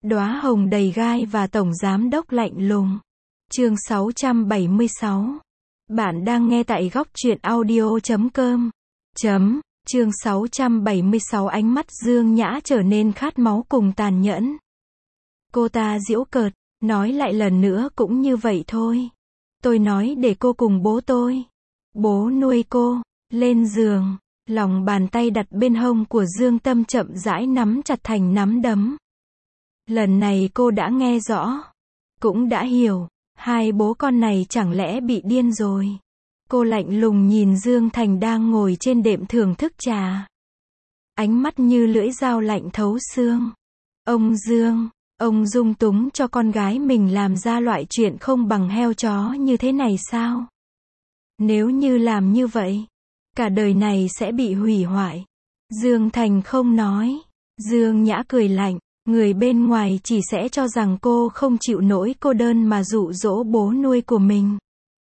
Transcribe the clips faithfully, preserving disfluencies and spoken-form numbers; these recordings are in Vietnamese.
Đóa hồng đầy gai và tổng giám đốc lạnh lùng. Chương sáu trăm bảy mươi sáu. Bạn đang nghe tại góc truyện audio chấm com. Chấm. Chương sáu trăm bảy mươi sáu. Ánh mắt Dương Nhã trở nên khát máu cùng tàn nhẫn. Cô ta giễu cợt, nói lại lần nữa cũng như vậy thôi. Tôi nói để cô cùng bố tôi. Bố nuôi cô. Lên giường. Lòng bàn tay đặt bên hông của Dương Tâm chậm rãi nắm chặt thành nắm đấm. Lần này cô đã nghe rõ. Cũng đã hiểu. Hai bố con này chẳng lẽ bị điên rồi. Cô lạnh lùng nhìn Dương Thành đang ngồi trên đệm thưởng thức trà. Ánh mắt như lưỡi dao lạnh thấu xương. Ông Dương, ông dung túng cho con gái mình làm ra loại chuyện không bằng heo chó như thế này sao? Nếu như làm như vậy, cả đời này sẽ bị hủy hoại. Dương Thành không nói. Dương Nhã cười lạnh. Người bên ngoài chỉ sẽ cho rằng cô không chịu nổi cô đơn mà dụ dỗ bố nuôi của mình.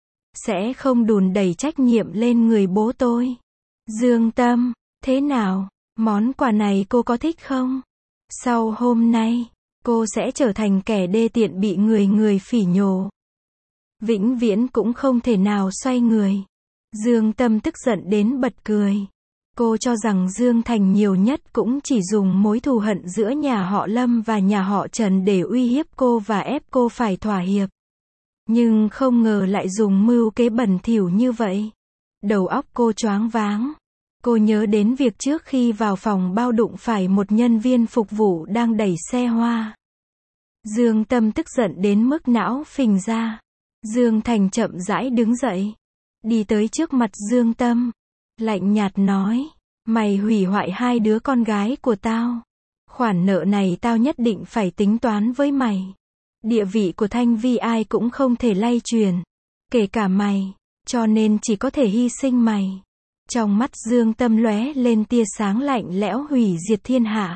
Sẽ không đùn đẩy trách nhiệm lên người bố tôi. Dương Tâm, thế nào? Món quà này cô có thích không? Sau hôm nay, cô sẽ trở thành kẻ đê tiện bị người người phỉ nhổ. Vĩnh viễn cũng không thể nào xoay người. Dương Tâm tức giận đến bật cười. Cô cho rằng Dương Thành nhiều nhất cũng chỉ dùng mối thù hận giữa nhà họ Lâm và nhà họ Trần để uy hiếp cô và ép cô phải thỏa hiệp. Nhưng không ngờ lại dùng mưu kế bẩn thỉu như vậy. Đầu óc cô choáng váng. Cô nhớ đến việc trước khi vào phòng bao đụng phải một nhân viên phục vụ đang đẩy xe hoa. Dương Tâm tức giận đến mức não phình ra. Dương Thành chậm rãi đứng dậy. Đi tới trước mặt Dương Tâm. Lạnh nhạt nói, mày hủy hoại hai đứa con gái của tao. Khoản nợ này tao nhất định phải tính toán với mày. Địa vị của Thanh Vi ai cũng không thể lay truyền. Kể cả mày. Cho nên chỉ có thể hy sinh mày. Trong mắt Dương Tâm lóe lên tia sáng lạnh lẽo hủy diệt thiên hạ.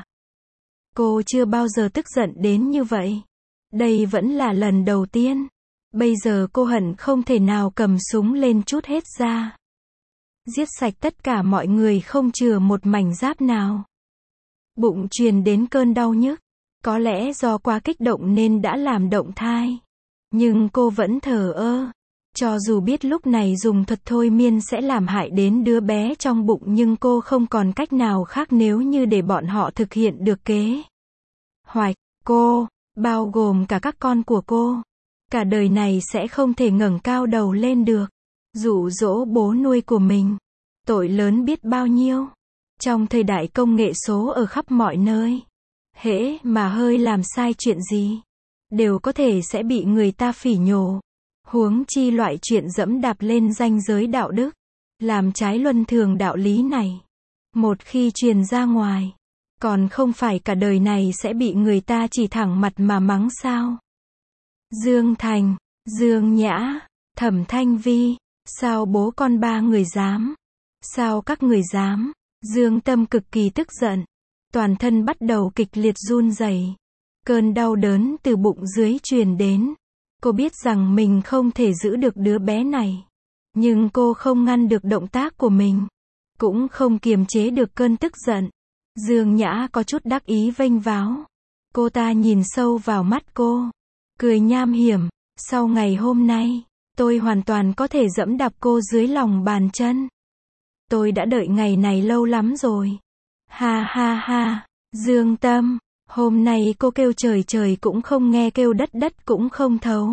Cô chưa bao giờ tức giận đến như vậy. Đây vẫn là lần đầu tiên. Bây giờ cô hận không thể nào cầm súng lên trút hết ra. Giết sạch tất cả mọi người không chừa một mảnh giáp nào. Bụng truyền đến cơn đau nhức. Có lẽ do quá kích động nên đã làm động thai. Nhưng cô vẫn thờ ơ. Cho dù biết lúc này dùng thuật thôi miên sẽ làm hại đến đứa bé trong bụng nhưng cô không còn cách nào khác nếu như để bọn họ thực hiện được kế hoạch cô, bao gồm cả các con của cô. Cả đời này sẽ không thể ngẩng cao đầu lên được. Dụ dỗ bố nuôi của mình. Tội lớn biết bao nhiêu. Trong thời đại công nghệ số ở khắp mọi nơi. Hễ mà hơi làm sai chuyện gì. Đều có thể sẽ bị người ta phỉ nhổ. Huống chi loại chuyện dẫm đạp lên ranh giới đạo đức. Làm trái luân thường đạo lý này. Một khi truyền ra ngoài. Còn không phải cả đời này sẽ bị người ta chỉ thẳng mặt mà mắng sao. Dương Thành, Dương Nhã, Thẩm Thanh Vi. Sao bố con ba người dám? Sao các người dám? Dương Tâm cực kỳ tức giận. Toàn thân bắt đầu kịch liệt run rẩy. Cơn đau đớn từ bụng dưới truyền đến. Cô biết rằng mình không thể giữ được đứa bé này. Nhưng cô không ngăn được động tác của mình. Cũng không kiềm chế được cơn tức giận. Dương Nhã có chút đắc ý vênh váo. Cô ta nhìn sâu vào mắt cô. Cười nham hiểm. Sau ngày hôm nay, tôi hoàn toàn có thể dẫm đạp cô dưới lòng bàn chân. Tôi đã đợi ngày này lâu lắm rồi. Ha ha ha. Dương Tâm. Hôm nay cô kêu trời trời cũng không nghe, kêu đất đất cũng không thấu.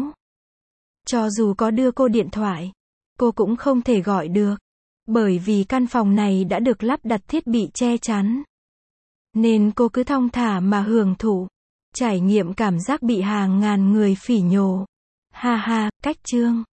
Cho dù có đưa cô điện thoại, cô cũng không thể gọi được. Bởi vì căn phòng này đã được lắp đặt thiết bị che chắn. Nên cô cứ thong thả mà hưởng thụ. Trải nghiệm cảm giác bị hàng ngàn người phỉ nhổ. Ha ha, cách chương.